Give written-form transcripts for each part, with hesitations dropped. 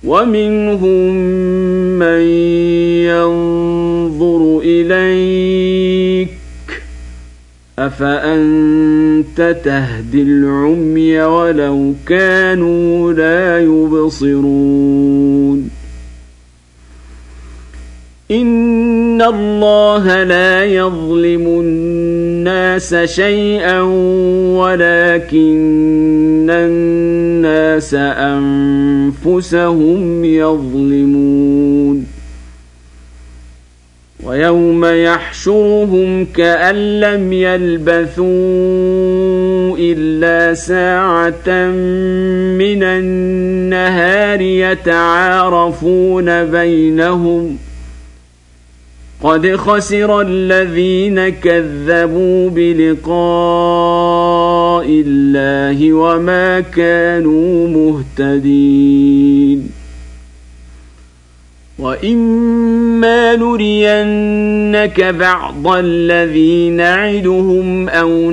ومنهم من ينظر إليك أفأنت تهدي العمي ولو كانوا لا يبصرون إن الله لا يظلم الناس شيئا ولكن الناس أنفسهم يظلمون ويوم يحشرهم كأن لم يلبثوا إلا ساعة من النهار يتعارفون بينهم قد خسر الذين كذبوا بلقاء الله وما كانوا مهتدين وإما نرينك بعض الذي نعدهم أو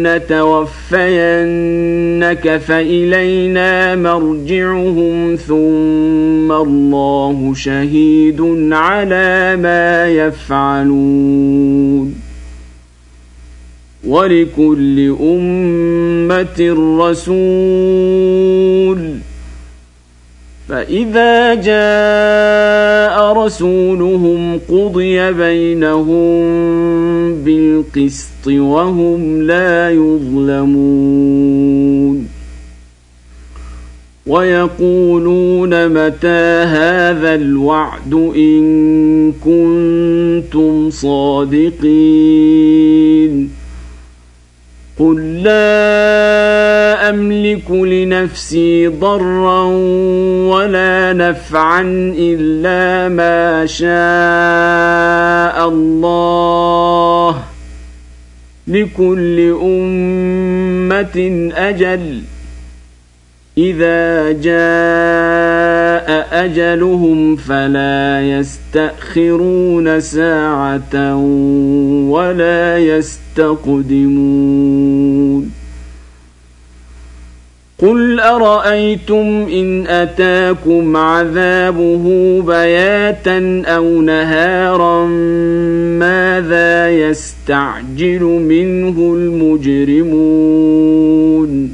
نتوفينك فإلينا مرجعهم ثم الله شهيد على ما يفعلون ولكل أمة رسول فإذا جاء رسولهم قضي بينهم بالقسط وهم لا يظلمون ويقولون متى هذا الوعد إن كنتم صادقين قل لا أملك لنفسي ضرا ولا نفعا إلا ما شاء الله لكل أمة أجل إذا جاء أجلهم فلا يستأخرون ساعة ولا يستقدمون قل أرأيتم إن أتاكم عذابه بياتا أو نهارا ماذا يستعجل منه المجرمون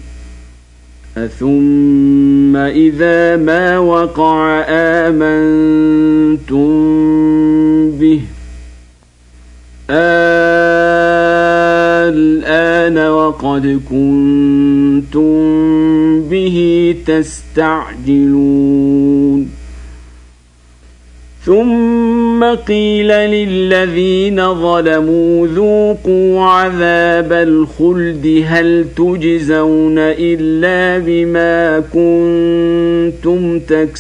أثم إذا ما وقع آمنتم به الآن وقد كنتم به تستعجلون ثم قيل للذين ظلموا ذوقوا عذاب الخلد هل تجزون إلا بما كنتم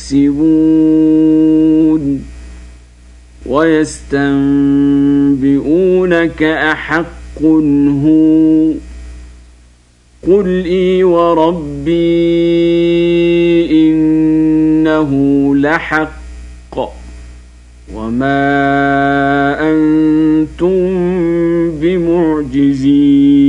تكسبون ويستنبئونك أحق هو قل إي وربي إنه لحق وما أنتم بمعجزين